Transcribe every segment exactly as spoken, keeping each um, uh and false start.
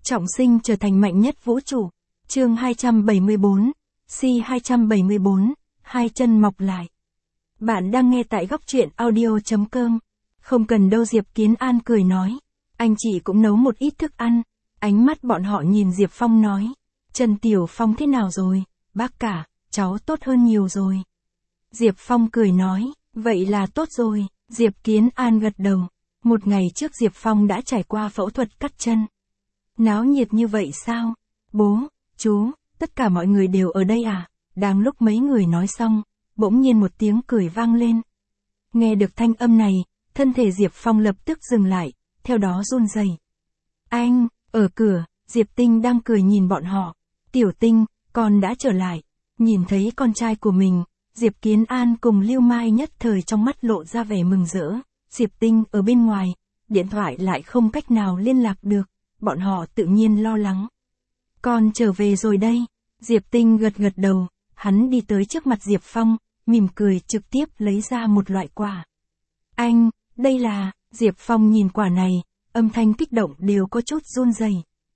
Trọng sinh trở thành mạnh nhất vũ trụ. Chương hai trăm bảy mươi tư, C hai trăm bảy mươi tư, hai chân mọc lại. Bạn đang nghe tại góc truyện audio chấm com. Không cần đâu, Diệp Kiến An cười nói. Anh chị cũng nấu một ít thức ăn. Ánh mắt bọn họ nhìn Diệp Phong nói. Trần Tiểu Phong thế nào rồi? Bác cả, cháu tốt hơn nhiều rồi. Diệp Phong cười nói. Vậy là tốt rồi. Diệp Kiến An gật đầu. Một ngày trước Diệp Phong đã trải qua phẫu thuật cắt chân. Náo nhiệt như vậy sao? Bố, chú, tất cả mọi người đều ở đây à? Đang lúc mấy người nói xong, bỗng nhiên một tiếng cười vang lên. Nghe được thanh âm này, thân thể Diệp Phong lập tức dừng lại, theo đó run rẩy. Anh, ở cửa, Diệp Tinh đang cười nhìn bọn họ. Tiểu Tinh, con đã trở lại. Nhìn thấy con trai của mình, Diệp Kiến An cùng Lưu Mai nhất thời trong mắt lộ ra vẻ mừng rỡ. Diệp Tinh ở bên ngoài, điện thoại lại không cách nào liên lạc được, bọn họ tự nhiên lo lắng. Con trở về rồi đây. Diệp Tinh gật gật đầu, hắn đi tới trước mặt Diệp Phong, mỉm cười trực tiếp lấy ra một loại quả. Anh, đây là, Diệp Phong nhìn quả này, âm thanh kích động đều có chút run rẩy.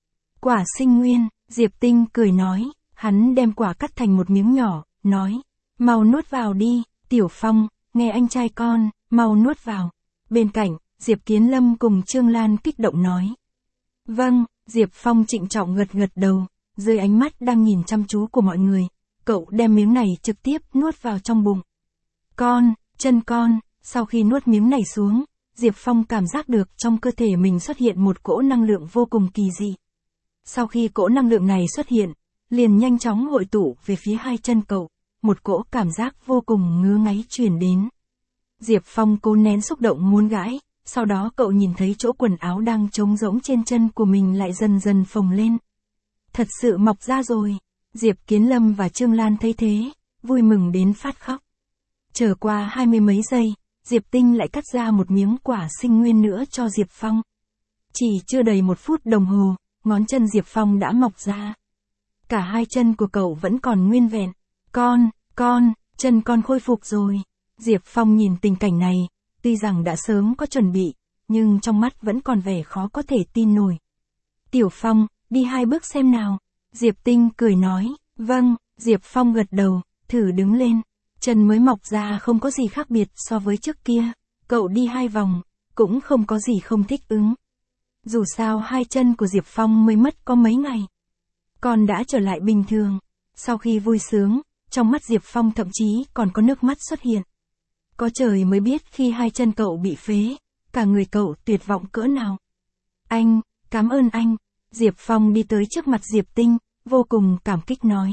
Quả sinh nguyên, Diệp Tinh cười nói, hắn đem quả cắt thành một miếng nhỏ, nói, mau nuốt vào đi, Tiểu Phong, nghe anh trai con, mau nuốt vào. Bên cạnh, Diệp Kiến Lâm cùng Trương Lan kích động nói. Vâng, Diệp Phong trịnh trọng gật gật đầu, dưới ánh mắt đang nhìn chăm chú của mọi người, cậu đem miếng này trực tiếp nuốt vào trong bụng. Con, chân con, sau khi nuốt miếng này xuống, Diệp Phong cảm giác được trong cơ thể mình xuất hiện một cỗ năng lượng vô cùng kỳ dị. Sau khi cỗ năng lượng này xuất hiện, liền nhanh chóng hội tụ về phía hai chân cậu, một cỗ cảm giác vô cùng ngứa ngáy truyền đến. Diệp Phong cố nén xúc động muốn gãi, sau đó cậu nhìn thấy chỗ quần áo đang trống rỗng trên chân của mình lại dần dần phồng lên. Thật sự mọc ra rồi. Diệp Kiến Lâm và Trương Lan thấy thế, vui mừng đến phát khóc. Chờ qua hai mươi mấy giây, Diệp Tinh lại cắt ra một miếng quả sinh nguyên nữa cho Diệp Phong. Chỉ chưa đầy một phút đồng hồ, ngón chân Diệp Phong đã mọc ra. Cả hai chân của cậu vẫn còn nguyên vẹn. Con, con, chân con khôi phục rồi. Diệp Phong nhìn tình cảnh này, tuy rằng đã sớm có chuẩn bị, nhưng trong mắt vẫn còn vẻ khó có thể tin nổi. Tiểu Phong, đi hai bước xem nào. Diệp Tinh cười nói, vâng, Diệp Phong gật đầu, thử đứng lên. Chân mới mọc ra không có gì khác biệt so với trước kia, cậu đi hai vòng, cũng không có gì không thích ứng. Dù sao hai chân của Diệp Phong mới mất có mấy ngày. Còn đã trở lại bình thường. Sau khi vui sướng, trong mắt Diệp Phong thậm chí còn có nước mắt xuất hiện. Có trời mới biết khi hai chân cậu bị phế, cả người cậu tuyệt vọng cỡ nào. Anh, cảm ơn anh. Diệp Phong đi tới trước mặt Diệp Tinh, vô cùng cảm kích nói.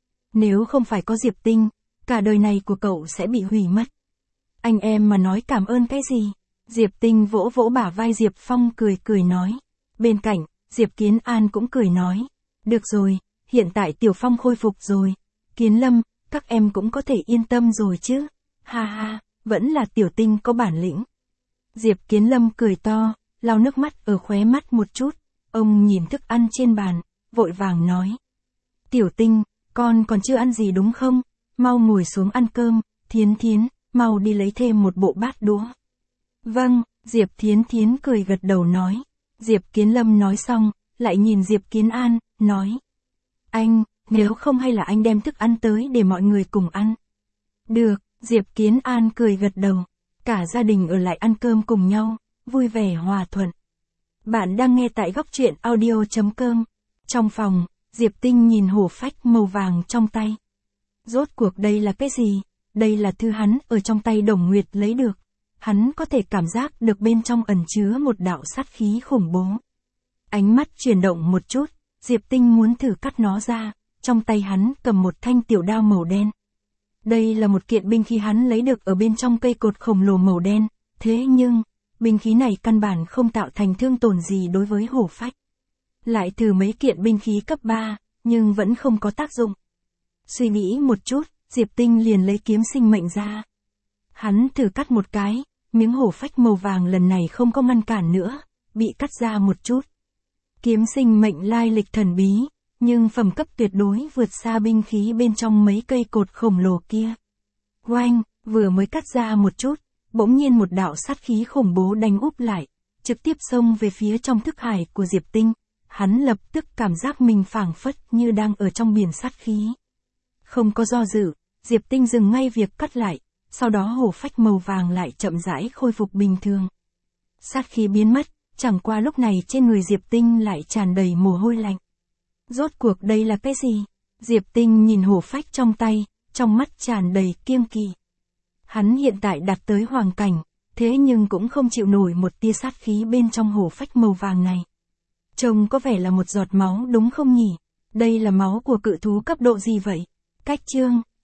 Nếu không phải có Diệp Tinh, cả đời này của cậu sẽ bị hủy mất. Anh em mà nói cảm ơn cái gì? Diệp Tinh vỗ vỗ bả vai Diệp Phong cười cười nói. Bên cạnh, Diệp Kiến An cũng cười nói. Được rồi, hiện tại Tiểu Phong khôi phục rồi. Kiến Lâm, các em cũng có thể yên tâm rồi chứ. Ha ha, vẫn là Tiểu Tinh có bản lĩnh. Diệp Kiến Lâm cười to, lau nước mắt ở khóe mắt một chút. Ông nhìn thức ăn trên bàn, vội vàng nói. Tiểu Tinh, con còn chưa ăn gì đúng không? Mau ngồi xuống ăn cơm, Thiến Thiến, mau đi lấy thêm một bộ bát đũa. Vâng, Diệp Thiến Thiến cười gật đầu nói. Diệp Kiến Lâm nói xong, lại nhìn Diệp Kiến An, nói. Anh, nếu không hay là anh đem thức ăn tới để mọi người cùng ăn. Được, Diệp Kiến An cười gật đầu. Cả gia đình ở lại ăn cơm cùng nhau, vui vẻ hòa thuận. Bạn đang nghe tại góc truyện audio chấm com. Trong phòng, Diệp Tinh nhìn hổ phách màu vàng trong tay. Rốt cuộc đây là cái gì? Đây là thư hắn ở trong tay Đồng Nguyệt lấy được. Hắn có thể cảm giác được bên trong ẩn chứa một đạo sát khí khủng bố. Ánh mắt chuyển động một chút, Diệp Tinh muốn thử cắt nó ra, trong tay hắn cầm một thanh tiểu đao màu đen. Đây là một kiện binh khí hắn lấy được ở bên trong cây cột khổng lồ màu đen, thế nhưng, binh khí này căn bản không tạo thành thương tổn gì đối với hổ phách. Lại thử mấy kiện binh khí cấp ba, nhưng vẫn không có tác dụng. Suy nghĩ một chút, Diệp Tinh liền lấy kiếm sinh mệnh ra. Hắn thử cắt một cái, miếng hổ phách màu vàng lần này không có ngăn cản nữa, bị cắt ra một chút. Kiếm sinh mệnh lai lịch thần bí, nhưng phẩm cấp tuyệt đối vượt xa binh khí bên trong mấy cây cột khổng lồ kia. Oanh, vừa mới cắt ra một chút, bỗng nhiên một đạo sát khí khủng bố đánh úp lại, trực tiếp xông về phía trong thức hải của Diệp Tinh. hắn lập tức cảm giác mình phảng phất như đang ở trong biển sát khí. Không có do dự, Diệp Tinh dừng ngay việc cắt lại, sau đó hổ phách màu vàng lại chậm rãi khôi phục bình thường. Sát khí biến mất, chẳng qua lúc này trên người Diệp Tinh lại tràn đầy mồ hôi lạnh. Rốt cuộc đây là cái gì? Diệp Tinh nhìn hổ phách trong tay, trong mắt tràn đầy kiêng kỵ. Hắn hiện tại đạt tới hoàng cảnh, thế nhưng cũng không chịu nổi một tia sát khí bên trong hổ phách màu vàng này. Trông có vẻ là một giọt máu đúng không nhỉ? Đây là máu của cự thú cấp độ gì vậy? Cách chương